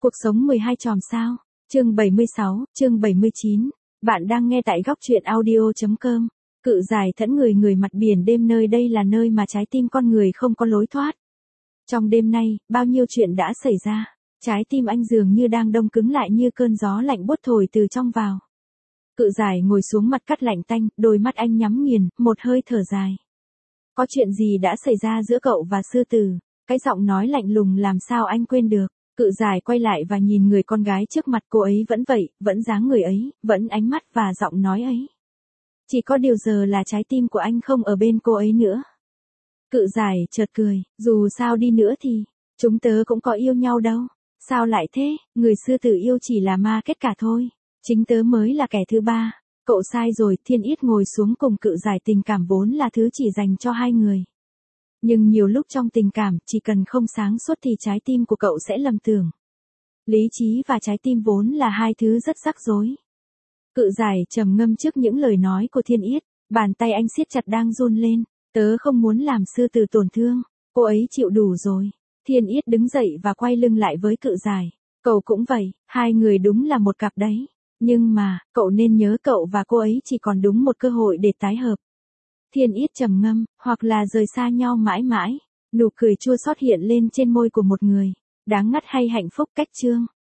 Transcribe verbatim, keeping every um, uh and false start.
Cuộc sống mười hai chòm sao. Chương bảy mươi sáu, chương bảy mươi chín. Bạn đang nghe tại góc truyện audio chấm com. Cự giải thẫn người người mặt biển đêm, nơi đây là nơi mà trái tim con người không có lối thoát. Trong đêm nay, bao nhiêu chuyện đã xảy ra. Trái tim anh dường như đang đông cứng lại như cơn gió lạnh buốt thổi từ trong vào. Cự giải ngồi xuống mặt cắt lạnh tanh, đôi mắt anh nhắm nghiền, một hơi thở dài. Có chuyện gì đã xảy ra giữa cậu và sư tử? Cái giọng nói lạnh lùng làm sao anh quên được. Cự giải quay lại và nhìn người con gái trước mặt, cô ấy vẫn vậy, vẫn dáng người ấy, vẫn ánh mắt và giọng nói ấy. Chỉ có điều giờ là trái tim của anh không ở bên cô ấy nữa. Cự giải chợt cười, dù sao đi nữa thì, chúng tớ cũng có yêu nhau đâu. Sao lại thế, người sư tử yêu chỉ là ma kết cả thôi. Chính tớ mới là kẻ thứ ba. Cậu sai rồi. Thiên Yết ngồi xuống cùng cự giải. Tình cảm vốn là thứ chỉ dành cho hai người. Nhưng nhiều lúc trong tình cảm, chỉ cần không sáng suốt thì trái tim của cậu sẽ lầm tưởng. Lý trí và trái tim vốn là hai thứ rất rắc rối. Cự giải trầm ngâm trước những lời nói của Thiên Yết. Bàn tay anh siết chặt đang run lên. Tớ không muốn làm sư tử tổn thương. Cô ấy chịu đủ rồi. Thiên Yết đứng dậy và quay lưng lại với cự giải. Cậu cũng vậy, hai người đúng là một cặp đấy. Nhưng mà, cậu nên nhớ cậu và cô ấy chỉ còn đúng một cơ hội để tái hợp. Thiên Yết trầm ngâm, hoặc là rời xa nhau mãi mãi. Nụ cười chua xót hiện lên trên môi của một người. Đáng ngắt hay hạnh phúc cách chương.